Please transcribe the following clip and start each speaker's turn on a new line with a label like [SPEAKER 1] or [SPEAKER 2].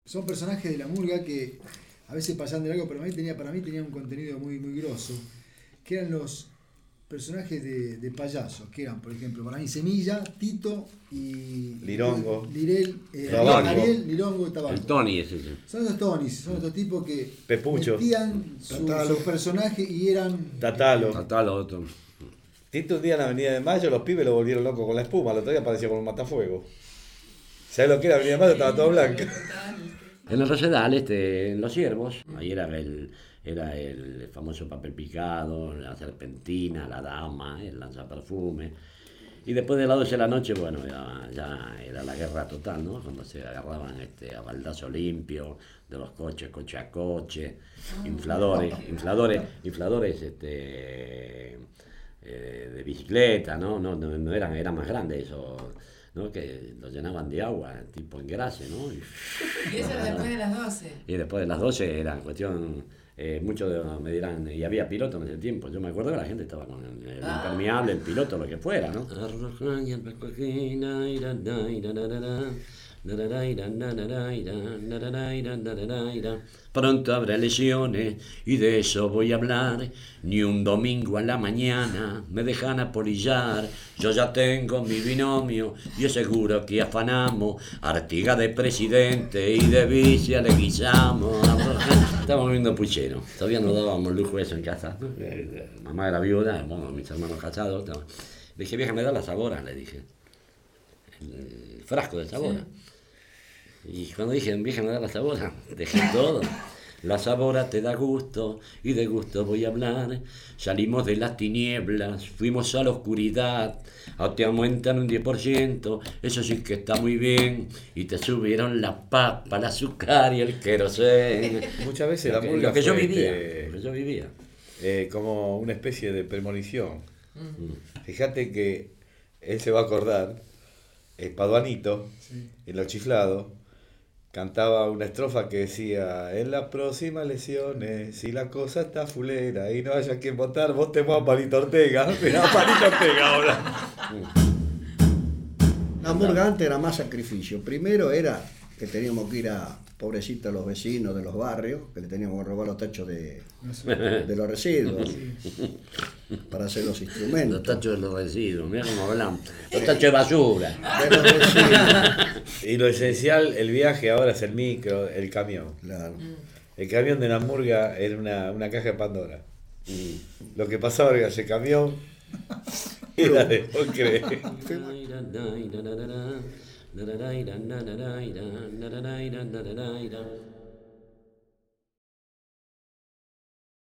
[SPEAKER 1] Son personajes de la murga que a veces pasan de largo, pero para mí tenía un contenido muy, muy grosso, que eran los personajes de payasos, que eran, por ejemplo, para mí Semilla, Tito y
[SPEAKER 2] Lirongo,
[SPEAKER 1] Ariel, Lirongo y Tabaco.
[SPEAKER 3] El Tony ese. Sí.
[SPEAKER 1] Son esos Tonys, son estos tipos que
[SPEAKER 2] Pepucho,
[SPEAKER 1] metían sus personajes y eran...
[SPEAKER 2] Tatalo.
[SPEAKER 3] Tatalo.
[SPEAKER 2] Tito un día en la Avenida de Mayo, los pibes lo volvieron loco con la espuma, el otro día apareció con un matafuego. ¿Sabes lo que era Avenida de Mayo? Estaba todo blanco.
[SPEAKER 3] En el Rosedal, en Los Ciervos, ahí era el famoso papel picado, la serpentina, la dama, el lanzaperfume. Y después de las 12 de la noche, bueno, ya era la guerra total, ¿no? Cuando se agarraban a baldazo limpio, de los coches, coche a coche, infladores, de bicicleta, ¿no? No eran más grandes eso, ¿no? Que lo llenaban de agua, tipo engrase, ¿no?
[SPEAKER 4] Y eso era después de las 12.
[SPEAKER 3] Y después de las 12 era cuestión, muchos me dirán, y había piloto en ese tiempo, yo me acuerdo que la gente estaba con el impermeable, el piloto, lo que fuera, ¿no? Pronto habrá lesiones y de eso voy a hablar. Ni un domingo a la mañana me dejan apolillar. Yo ya tengo mi binomio y es seguro que afanamos. Artiga de presidente y de vice le guisamos. Estábamos viendo puchero. Todavía no dábamos lujo eso en casa, ¿no? Mamá era viuda, bueno, mis hermanos casados. Le dije, vieja, me da la sabora, le dije. El frasco de sabora. Sí. Y cuando dije, vieja, me da la sabora, dejé todo. La sabora te da gusto y de gusto voy a hablar. Salimos de las tinieblas, fuimos a la oscuridad. Te aumentan un 10%, eso sí que está muy bien. Y te subieron la papa, el azúcar y el querosén.
[SPEAKER 2] Muchas veces la murga
[SPEAKER 3] lo que yo
[SPEAKER 2] fue
[SPEAKER 3] vivía.
[SPEAKER 2] Como una especie de premonición. Fíjate que él se va a acordar, Paduanito, sí, en Los Chiflados, cantaba una estrofa que decía: en las próximas lesiones, si la cosa está fulera y no haya quien votar, votemos a Palito Ortega. Mirá, Palito Ortega ahora.
[SPEAKER 5] La murga antes era más sacrificio. Primero era que teníamos que ir a, pobrecitos, los vecinos de los barrios, que le teníamos que robar los tachos de los residuos para hacer los instrumentos.
[SPEAKER 3] Los tachos de los residuos, mira cómo hablamos. Los tachos de basura.
[SPEAKER 5] De los residuos.
[SPEAKER 2] Y lo esencial, el viaje ahora es el micro, el camión.
[SPEAKER 5] Claro.
[SPEAKER 2] El camión de la murga era una caja de Pandora. Lo que pasaba en ese camión era de vos crees.